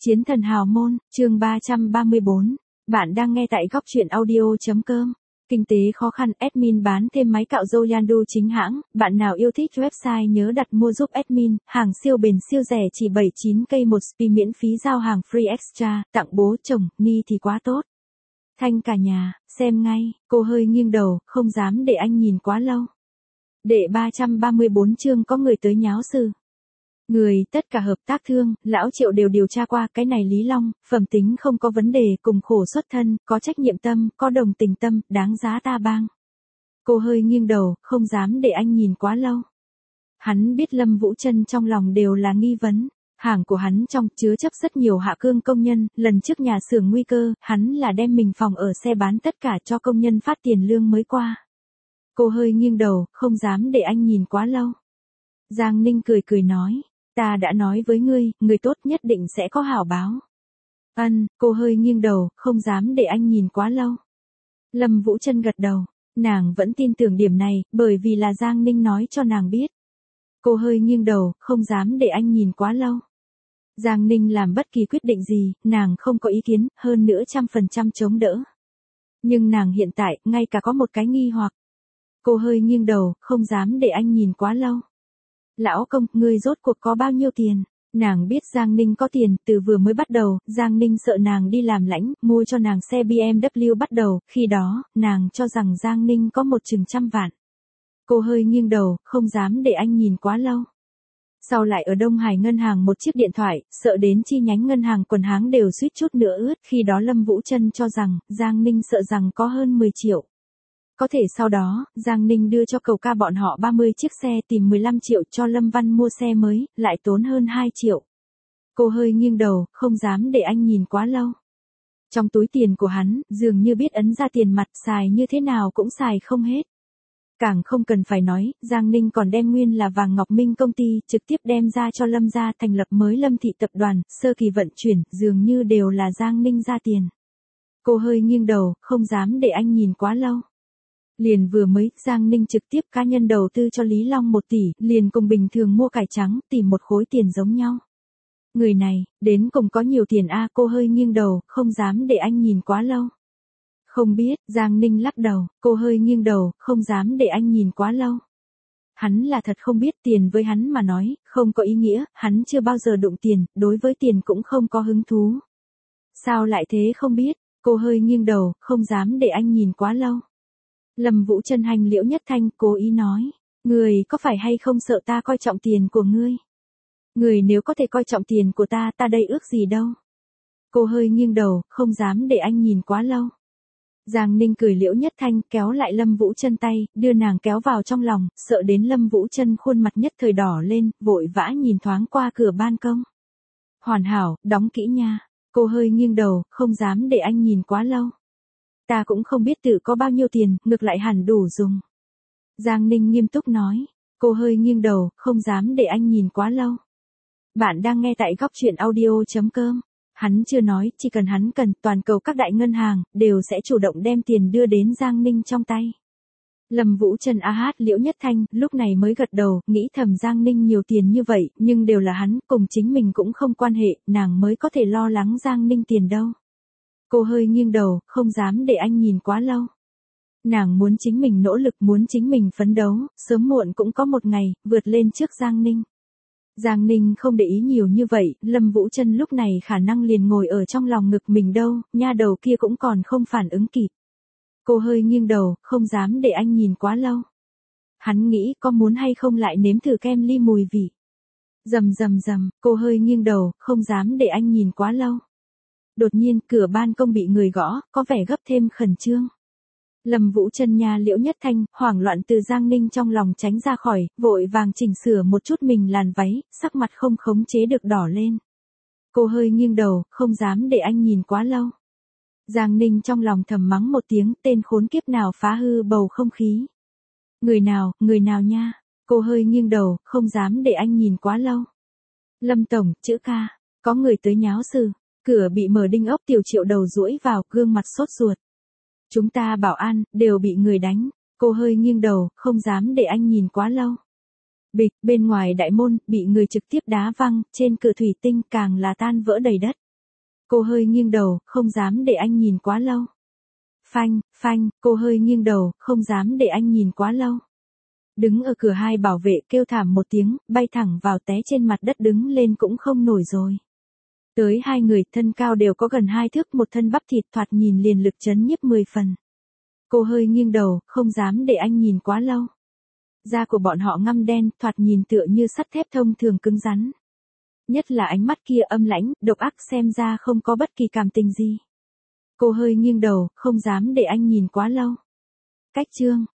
Chiến thần hào môn, chương 334. Bạn đang nghe tại góc truyện audio.com. Kinh tế khó khăn, admin bán thêm máy cạo râu Yandu chính hãng. Bạn nào yêu thích website nhớ đặt mua giúp admin. Hàng siêu bền siêu rẻ chỉ 79k một spi miễn phí giao hàng free extra. Tặng bố chồng, ni thì quá tốt. Thanh cả nhà, xem ngay. Cô hơi nghiêng đầu, không dám để anh nhìn quá lâu. Đệ 334 chương có người tới nháo sự. Tất cả hợp tác thương, lão Triệu đều điều tra qua, cái này Lý Long, phẩm tính không có vấn đề, cùng khổ xuất thân, có trách nhiệm tâm, có đồng tình tâm, đáng giá ta bang. Cô hơi nghiêng đầu, không dám để anh nhìn quá lâu. Hắn biết Lâm Vũ Trân trong lòng đều là nghi vấn, hàng của hắn trong chứa chấp rất nhiều hạ cương công nhân, lần trước nhà xưởng nguy cơ, hắn là đem mình phòng ở xe bán tất cả cho công nhân phát tiền lương mới qua. Cô hơi nghiêng đầu, không dám để anh nhìn quá lâu. Giang Ninh cười cười nói. Ta đã nói với ngươi, người tốt nhất định sẽ có hảo báo. Cô hơi nghiêng đầu, không dám để anh nhìn quá lâu. Lâm Vũ Trân gật đầu, nàng vẫn tin tưởng điểm này, bởi vì là Giang Ninh nói cho nàng biết. Cô hơi nghiêng đầu, không dám để anh nhìn quá lâu. Giang Ninh làm bất kỳ quyết định gì, nàng không có ý kiến, hơn nữa 100% chống đỡ. Nhưng nàng hiện tại, ngay cả có một cái nghi hoặc. Cô hơi nghiêng đầu, không dám để anh nhìn quá lâu. Lão công, ngươi rốt cuộc có bao nhiêu tiền? Nàng biết Giang Ninh có tiền, từ vừa mới bắt đầu, Giang Ninh sợ nàng đi làm lãnh, mua cho nàng xe BMW bắt đầu, khi đó, nàng cho rằng Giang Ninh có một chừng 100 vạn. Cô hơi nghiêng đầu, không dám để anh nhìn quá lâu. Sau lại ở Đông Hải ngân hàng một chiếc điện thoại, sợ đến chi nhánh ngân hàng quần háng đều suýt chút nữa ướt, khi đó Lâm Vũ Trân cho rằng, Giang Ninh sợ rằng có hơn 10 triệu. Có thể sau đó, Giang Ninh đưa cho Cầu Ca bọn họ 30 chiếc xe tìm 15 triệu cho Lâm Văn mua xe mới, lại tốn hơn 2 triệu. Cô hơi nghiêng đầu, không dám để anh nhìn quá lâu. Trong túi tiền của hắn, dường như biết ấn ra tiền mặt, xài như thế nào cũng xài không hết. Càng không cần phải nói, Giang Ninh còn đem nguyên là vàng ngọc minh công ty, trực tiếp đem ra cho Lâm gia thành lập mới Lâm thị tập đoàn, sơ kỳ vận chuyển, dường như đều là Giang Ninh ra tiền. Cô hơi nghiêng đầu, không dám để anh nhìn quá lâu. Liền vừa mới, Giang Ninh trực tiếp cá nhân đầu tư cho Lý Long 1 tỷ, liền cùng bình thường mua cải trắng, tìm một khối tiền giống nhau. Người này, đến cùng có nhiều tiền cô hơi nghiêng đầu, không dám để anh nhìn quá lâu. Không biết, Giang Ninh lắc đầu, cô hơi nghiêng đầu, không dám để anh nhìn quá lâu. Hắn là thật không biết, tiền với hắn mà nói, không có ý nghĩa, hắn chưa bao giờ đụng tiền, đối với tiền cũng không có hứng thú. Sao lại thế không biết, cô hơi nghiêng đầu, không dám để anh nhìn quá lâu. Lâm Vũ Trân hành Liễu Nhất Thanh, cố ý nói, người có phải hay không sợ ta coi trọng tiền của ngươi? Người nếu có thể coi trọng tiền của ta, ta đây ước gì đâu? Cô hơi nghiêng đầu, không dám để anh nhìn quá lâu. Giang Ninh cười Liễu Nhất Thanh, kéo lại Lâm Vũ Trân tay, đưa nàng kéo vào trong lòng, sợ đến Lâm Vũ Trân khuôn mặt nhất thời đỏ lên, vội vã nhìn thoáng qua cửa ban công. Hoàn hảo, đóng kỹ nha. Cô hơi nghiêng đầu, không dám để anh nhìn quá lâu. Ta cũng không biết tự có bao nhiêu tiền, ngược lại hẳn đủ dùng. Giang Ninh nghiêm túc nói. Cô hơi nghiêng đầu, không dám để anh nhìn quá lâu. Bạn đang nghe tại góc truyện audio.com. Hắn chưa nói, chỉ cần hắn cần, toàn cầu các đại ngân hàng, đều sẽ chủ động đem tiền đưa đến Giang Ninh trong tay. Lâm Vũ Trân Liễu Nhất Thanh, lúc này mới gật đầu, nghĩ thầm Giang Ninh nhiều tiền như vậy, nhưng đều là hắn, cùng chính mình cũng không quan hệ, nàng mới có thể lo lắng Giang Ninh tiền đâu. Cô hơi nghiêng đầu, không dám để anh nhìn quá lâu. Nàng muốn chính mình nỗ lực, muốn chính mình phấn đấu, sớm muộn cũng có một ngày, vượt lên trước Giang Ninh. Giang Ninh không để ý nhiều như vậy, Lâm Vũ Trân lúc này khả năng liền ngồi ở trong lòng ngực mình đâu, nha đầu kia cũng còn không phản ứng kịp. Cô hơi nghiêng đầu, không dám để anh nhìn quá lâu. Hắn nghĩ có muốn hay không lại nếm thử kem ly mùi vị. Rầm, cô hơi nghiêng đầu, không dám để anh nhìn quá lâu. Đột nhiên, cửa ban công bị người gõ, có vẻ gấp thêm khẩn trương. Lâm Vũ Trân nha Liễu Nhất Thanh, hoảng loạn từ Giang Ninh trong lòng tránh ra khỏi, vội vàng chỉnh sửa một chút mình làn váy, sắc mặt không khống chế được đỏ lên. Cô hơi nghiêng đầu, không dám để anh nhìn quá lâu. Giang Ninh trong lòng thầm mắng một tiếng, tên khốn kiếp nào phá hư bầu không khí. Người nào nha, cô hơi nghiêng đầu, không dám để anh nhìn quá lâu. Lâm Tổng, chữ ca, có người tới nháo sự. Cửa bị mở đinh ốc Tiểu Triệu đầu duỗi vào, gương mặt sốt ruột. Chúng ta bảo an, đều bị người đánh. Cô hơi nghiêng đầu, không dám để anh nhìn quá lâu. Bịch, bên ngoài đại môn, bị người trực tiếp đá văng, trên cửa thủy tinh càng là tan vỡ đầy đất. Cô hơi nghiêng đầu, không dám để anh nhìn quá lâu. Phanh, phanh, cô hơi nghiêng đầu, không dám để anh nhìn quá lâu. Đứng ở cửa hai bảo vệ kêu thảm một tiếng, bay thẳng vào té trên mặt đất đứng lên cũng không nổi rồi. Tới hai người thân cao đều có gần 2 thước, một thân bắp thịt thoạt nhìn liền lực chấn nhiếp 10 phần. Cô hơi nghiêng đầu, không dám để anh nhìn quá lâu. Da của bọn họ ngăm đen, thoạt nhìn tựa như sắt thép thông thường cứng rắn. Nhất là ánh mắt kia âm lãnh, độc ác, xem ra không có bất kỳ cảm tình gì. Cô hơi nghiêng đầu, không dám để anh nhìn quá lâu. Cách chương